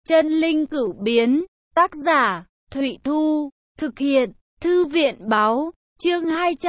Chân linh cửu biến, tác giả, Thụy Thu, thực hiện, Thư viện báo, chương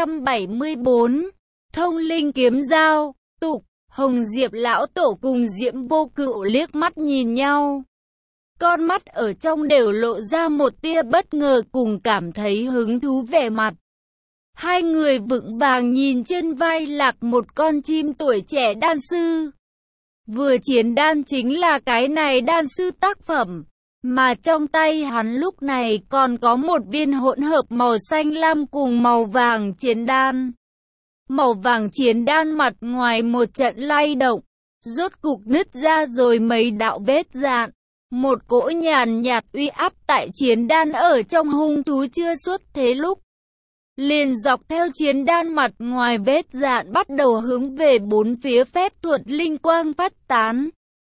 274, thông linh kiếm giao, tục, Hồng Diệp lão tổ cùng Diễm Vô Cựu liếc mắt nhìn nhau. Con mắt ở trong đều lộ ra một tia bất ngờ cùng cảm thấy hứng thú vẻ mặt. Hai người vững vàng nhìn trên vai lạc một con chim tuổi trẻ đan sư. Vừa chiến đan chính là cái này đan sư tác phẩm, mà trong tay hắn lúc này còn có một viên hỗn hợp màu xanh lam cùng màu vàng chiến đan. Màu vàng chiến đan mặt ngoài một trận lay động, rốt cục nứt ra rồi mấy đạo vết dạn. Một cỗ nhàn nhạt uy áp tại chiến đan ở trong hung thú chưa xuất thế lúc. Liền dọc theo chiến đan mặt ngoài vết dạn bắt đầu hướng về bốn phía phép thuật linh quang phát tán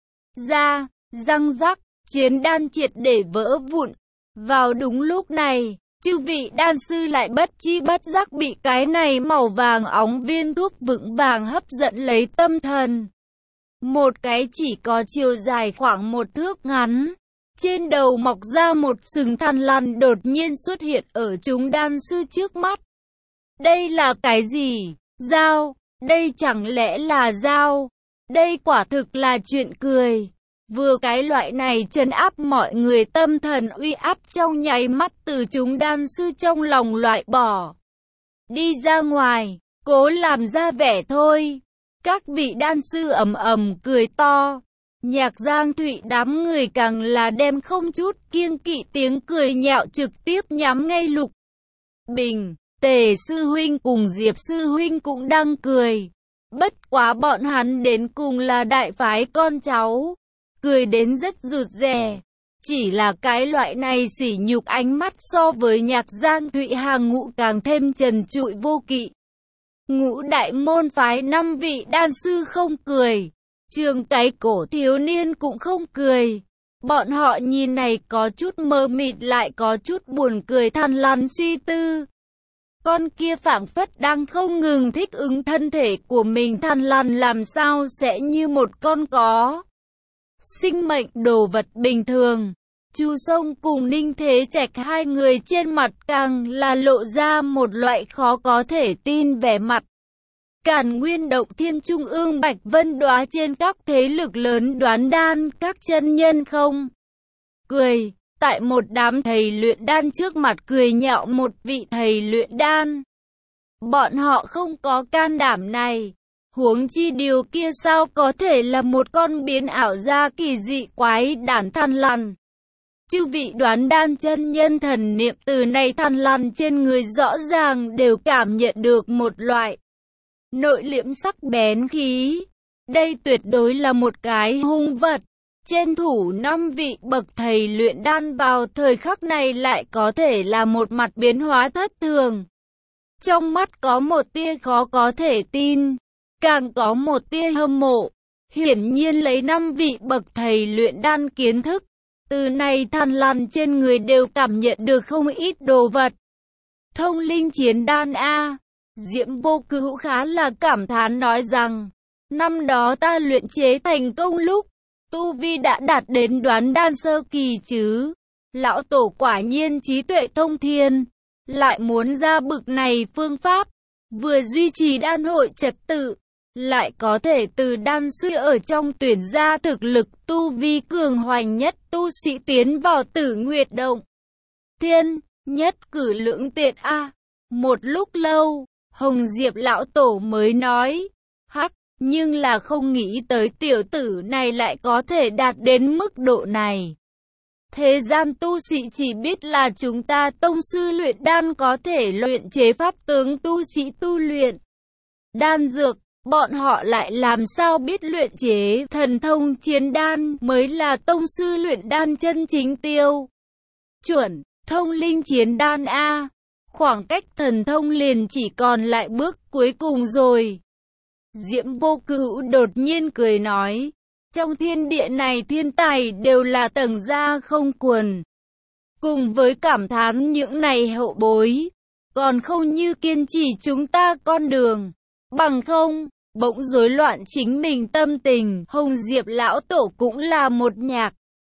ra, răng rắc, chiến đan triệt để vỡ vụn. Vào đúng lúc này, chư vị đan sư lại bất chi bất giác bị cái này màu vàng óng viên thuốc vững vàng hấp dẫn lấy tâm thần. Một cái chỉ có chiều dài khoảng một thước ngắn, trên đầu mọc ra một sừng thằn lằn đột nhiên xuất hiện ở chúng đan sư trước mắt. Đây là cái gì? Dao? Đây chẳng lẽ là dao? Đây quả thực là chuyện cười. Vừa cái loại này trấn áp mọi người tâm thần uy áp trong nháy mắt từ chúng đan sư trong lòng loại bỏ. Đi ra ngoài, cố làm ra vẻ thôi. Các vị đan sư ầm ầm cười to. Nhạc Giang Thụy đám người càng là đem không chút kiêng kỵ tiếng cười nhạo trực tiếp nhắm ngay Lục Bình. Tề sư huynh cùng Diệp sư huynh cũng đang cười. Bất quá bọn hắn đến cùng là đại phái con cháu, cười đến rất rụt rè. Chỉ là cái loại này sỉ nhục ánh mắt so với Nhạc Giang Thụy hàng ngũ càng thêm trần trụi vô kỵ. Ngũ đại môn phái 5 vị đan sư không cười, Trường cái cổ thiếu niên cũng không cười. Bọn họ nhìn này có chút mơ mịt lại có chút buồn cười thằn lằn suy tư. Con kia phảng phất đang không ngừng thích ứng thân thể của mình thằn lằn làm sao sẽ như một con có sinh mệnh đồ vật bình thường. Chu Sông cùng Ninh Thế Trạch hai người trên mặt càng là lộ ra một loại khó có thể tin vẻ mặt. Càn Nguyên Động Thiên Trung ương Bạch Vân Đóa trên các thế lực lớn đoán đan các chân nhân không cười. Tại một đám thầy luyện đan trước mặt cười nhạo một vị thầy luyện đan. Bọn họ không có can đảm này. Huống chi điều kia sao có thể là một con biến ảo ra kỳ dị quái đản thằn lằn. Chư vị đoán đan chân nhân thần niệm từ này thằn lằn trên người rõ ràng đều cảm nhận được một loại nội liễm sắc bén khí. Đây tuyệt đối là một cái hung vật. Trên thủ 5 vị bậc thầy luyện đan vào thời khắc này lại có thể là một mặt biến hóa thất thường. Trong mắt có một tia khó có thể tin, càng có một tia hâm mộ. Hiển nhiên lấy 5 vị bậc thầy luyện đan kiến thức, từ này thằn lằn trên người đều cảm nhận được không ít đồ vật. Thông linh chiến đan A. Diễm Vô Cựu khá là cảm thán nói rằng, năm đó ta luyện chế thành công lúc, tu vi đã đạt đến đoán đan sơ kỳ chứ. Lão tổ quả nhiên trí tuệ thông thiên, lại muốn ra bực này phương pháp, vừa duy trì đan hội trật tự, lại có thể từ đan sư ở trong tuyển ra thực lực tu vi cường hoành nhất tu sĩ tiến vào Tử Nguyệt Động Thiên, nhất cử lưỡng tiện A. Một lúc lâu, Hồng Diệp lão tổ mới nói, hắc, nhưng là không nghĩ tới tiểu tử này lại có thể đạt đến mức độ này. Thế gian tu sĩ chỉ biết là chúng ta tông sư luyện đan có thể luyện chế pháp tướng tu sĩ tu luyện đan dược, bọn họ lại làm sao biết luyện chế thần thông chiến đan mới là tông sư luyện đan chân chính tiêu chuẩn, thông linh chiến đan A. Khoảng cách thần thông liền chỉ còn lại bước cuối cùng rồi. Diễm Vô Cựu đột nhiên cười nói, trong thiên địa này thiên tài đều là tầng gia không quần. Cùng với cảm thán những này hậu bối, còn không như kiên trì chúng ta con đường. Bằng không, bỗng rối loạn chính mình tâm tình. Hồng Diệp lão tổ cũng là một nhạc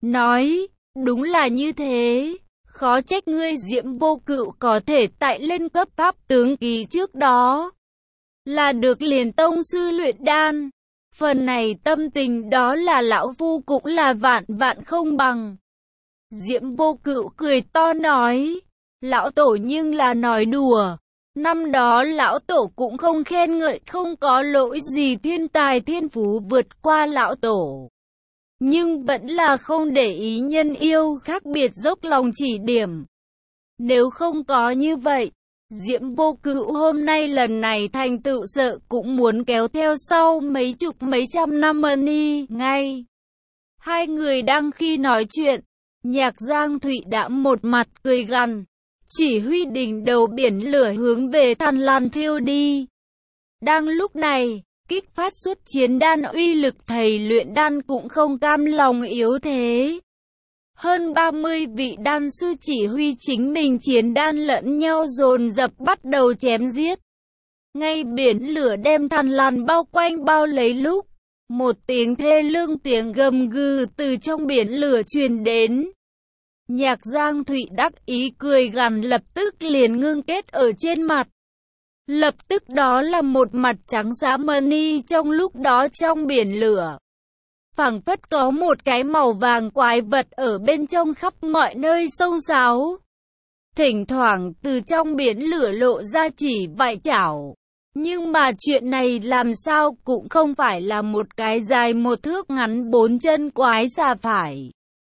nói, đúng là như thế, khó trách ngươi Diễm Vô Cựu có thể tại lên cấp pháp tướng kỳ trước đó, là được liền tông sư luyện đan. Phần này tâm tình đó là lão phu cũng là vạn vạn không bằng. Diễm Vô Cựu cười to nói, lão tổ nhưng là nói đùa. Năm đó lão tổ cũng không khen ngợi không có lỗi gì thiên tài thiên phú vượt qua lão tổ. Nhưng vẫn là không để ý nhân yêu khác biệt dốc lòng chỉ điểm. Nếu không có như vậy, Diễm Vô Cựu hôm nay lần này thành tựu sợ cũng muốn kéo theo sau mấy chục mấy trăm năm ni ngay. Hai người đang khi nói chuyện, Nhạc Giang Thụy đã một mặt cười gằn, chỉ huy đỉnh đầu biển lửa hướng về Than Lan thiêu đi. Đang lúc này, kích phát xuất chiến đan uy lực thầy luyện đan cũng không cam lòng yếu thế. Hơn 30 vị đan sư chỉ huy chính mình chiến đan lẫn nhau dồn dập bắt đầu chém giết. Ngay biển lửa đem Than Lan bao quanh bao lấy lúc, một tiếng thê lương tiếng gầm gừ từ trong biển lửa truyền đến. Nhạc Giang Thụy đắc ý cười gằn lập tức liền ngưng kết ở trên mặt. Lập tức đó là một mặt trắng xá mani trong lúc đó trong biển lửa. Phảng phất có một cái màu vàng quái vật ở bên trong khắp mọi nơi xông xáo. Thỉnh thoảng từ trong biển lửa lộ ra chỉ vài chảo. Nhưng mà chuyện này làm sao cũng không phải là một cái dài một thước ngắn 4 chân quái xà phải.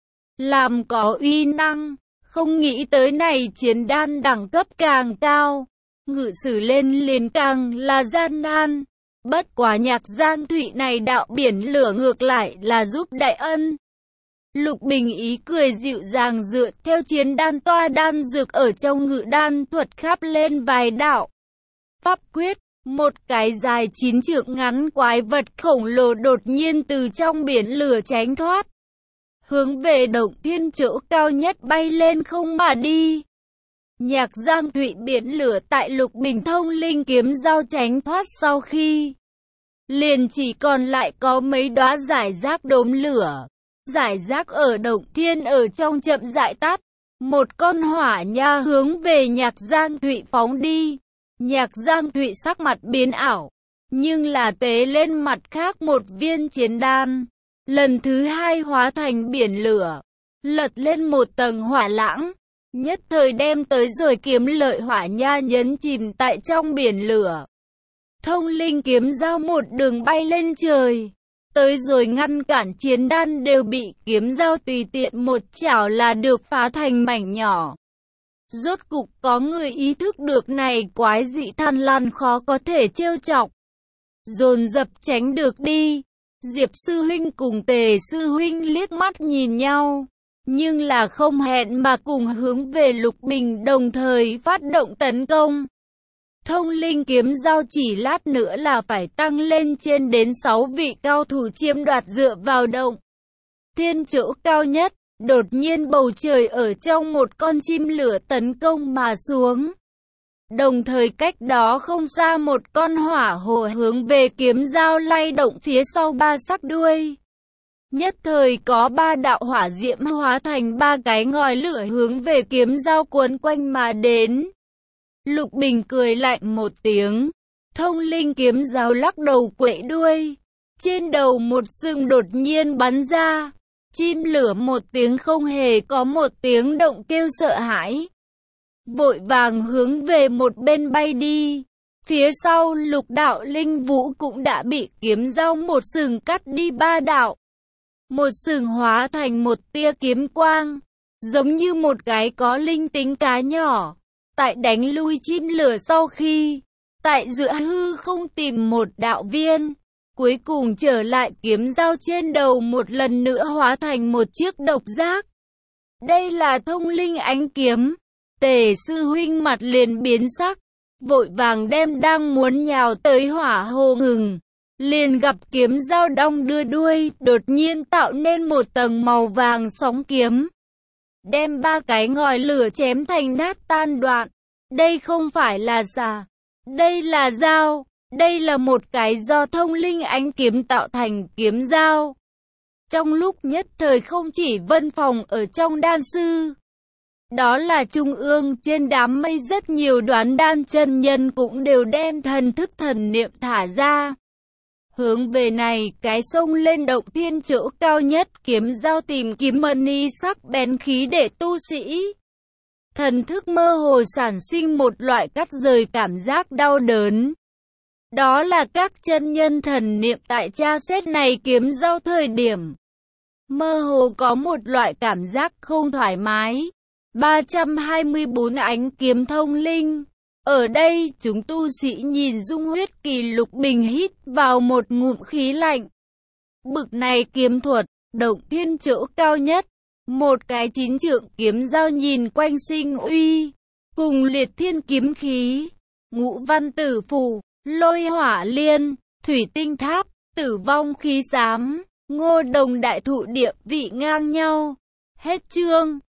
Làm có uy năng, không nghĩ tới này chiến đan đẳng cấp càng cao. Ngự sử lên liền càng là gian nan. Bất quá Nhạc Giang Thụy này đạo biển lửa ngược lại là giúp đại ân. Lục Bình ý cười dịu dàng dựa theo chiến đan toa đan dược ở trong ngự đan thuật khắp lên vài đạo. Pháp quyết, một cái dài 9 trượng ngắn quái vật khổng lồ đột nhiên từ trong biển lửa tránh thoát. Hướng về động thiên chỗ cao nhất bay lên không mà đi. Nhạc Giang Thụy biển lửa tại Lục Bình thông linh kiếm giao tránh thoát sau khi liền chỉ còn lại có mấy đóa giải rác đốm lửa. Giải rác ở động thiên ở trong chậm rãi tắt. Một con hỏa nha hướng về Nhạc Giang Thụy phóng đi. Nhạc Giang Thụy sắc mặt biến ảo, nhưng là tế lên mặt khác một viên chiến đan. Lần thứ hai hóa thành biển lửa, lật lên một tầng hỏa lãng. Nhất thời đem tới rồi kiếm lợi hỏa nha nhấn chìm tại trong biển lửa. Thông linh kiếm giao một đường bay lên trời. Tới rồi ngăn cản chiến đan đều bị kiếm giao tùy tiện một chảo là được phá thành mảnh nhỏ. Rốt cục có người ý thức được này quái dị Than Lan khó có thể trêu chọc. Dồn dập tránh được đi. Diệp sư huynh cùng Tề sư huynh liếc mắt nhìn nhau. Nhưng là không hẹn mà cùng hướng về Lục Bình đồng thời phát động tấn công. Thông linh kiếm giao chỉ lát nữa là phải tăng lên trên đến 6 vị cao thủ chiếm đoạt dựa vào động thiên chỗ cao nhất. Đột nhiên bầu trời ở trong một con chim lửa tấn công mà xuống. Đồng thời cách đó không xa một con hỏa hồ hướng về kiếm giao lay động phía sau ba sắc đuôi. Nhất thời có 3 đạo hỏa diễm hóa thành 3 cái ngòi lửa hướng về kiếm giao cuốn quanh mà đến. Lục Bình cười lạnh một tiếng. Thông linh kiếm giao lắc đầu quậy đuôi. Trên đầu một sừng đột nhiên bắn ra. Chim lửa một tiếng không hề có một tiếng động kêu sợ hãi. Vội vàng hướng về một bên bay đi. Phía sau Lục đạo linh vũ cũng đã bị kiếm giao một sừng cắt đi 3 đạo. Một sừng hóa thành một tia kiếm quang, giống như một cái có linh tính cá nhỏ. Tại đánh lui chim lửa sau khi, tại giữa hư không tìm một đạo viên, cuối cùng trở lại kiếm giao trên đầu một lần nữa hóa thành một chiếc độc giác. Đây là thông linh ánh kiếm. Tề sư huynh mặt liền biến sắc, vội vàng đem đang muốn nhào tới hỏa hồ ngừng. Liền gặp kiếm giao đong đưa đuôi, đột nhiên tạo nên một tầng màu vàng sóng kiếm. Đem 3 cái ngòi lửa chém thành nát tan đoạn. Đây không phải là xà, đây là dao, đây là một cái do thông linh ánh kiếm tạo thành kiếm dao. Trong lúc nhất thời không chỉ văn phòng ở trong đan sư, đó là trung ương trên đám mây, rất nhiều đoán đan chân nhân cũng đều đem thần thức thần niệm thả ra. Hướng về này, cái sông lên động thiên chỗ cao nhất, kiếm dao tìm kiếm mani sắc bén khí để tu sĩ. Thần thức mơ hồ sản sinh một loại cắt rời cảm giác đau đớn. Đó là các chân nhân thần niệm tại tra xét này kiếm dao thời điểm. Mơ hồ có một loại cảm giác không thoải mái. 324 ánh kiếm thông linh. Ở đây, chúng tu sĩ nhìn dung huyết kỳ lục bình hít vào một ngụm khí lạnh. Bực này kiếm thuật, động thiên chỗ cao nhất. Một cái 9 trượng kiếm dao nhìn quanh sinh uy. Cùng liệt thiên kiếm khí, ngũ văn tử phù, lôi hỏa liên, thủy tinh tháp, tử vong khí xám, ngô đồng đại thụ địa vị ngang nhau. Hết chương.